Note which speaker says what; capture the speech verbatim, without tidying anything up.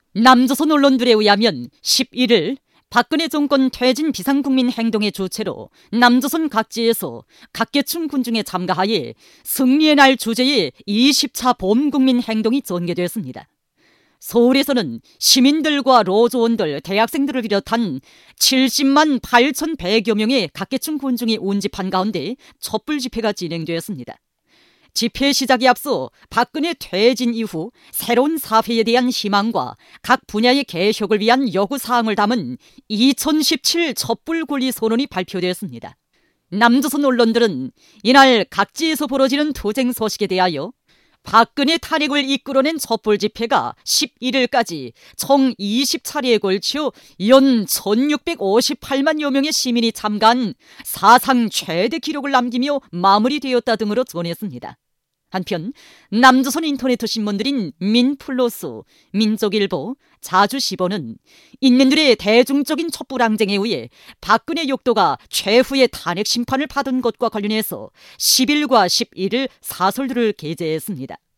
Speaker 1: 남조선 언론들에 의하면 십일 일 박근혜 정권 퇴진 비상국민 행동의 주체로 남조선 각지에서 각계층 군중의 참가하에 승리의 날 주제의 이십 차 범국민 행동이 전개됐습니다. 서울에서는 시민들과 노조원들, 대학생들을 비롯한 칠십만 팔천백여 명의 각계층 군중이 운집한 가운데 촛불 집회가 진행되었습니다. 집회 시작에 앞서 박근혜 퇴진 이후 새로운 사회에 대한 희망과 각 분야의 개혁을 위한 요구사항을 담은 이천십칠 촛불 권리 선언이 발표되었습니다. 남조선 언론들은 이날 각지에서 벌어지는 투쟁 소식에 대하여 박근혜 탄핵을 이끌어낸 촛불 집회가 십일 일까지 총 이십 차례에 걸쳐 연 천육백오십팔만여 명의 시민이 참가한 사상 최대 기록을 남기며 마무리되었다 등으로 전했습니다. 한편 남조선 인터ネット 신문들인 민플러스, 민족일보, 자주시보는 인민들의 대중적인 촛불 항쟁에 의해 박근혜 욕도가 최후의 탄핵 심판을 받은 것과 관련해서 십 일과 십일 일 사설들을 게재했습니다.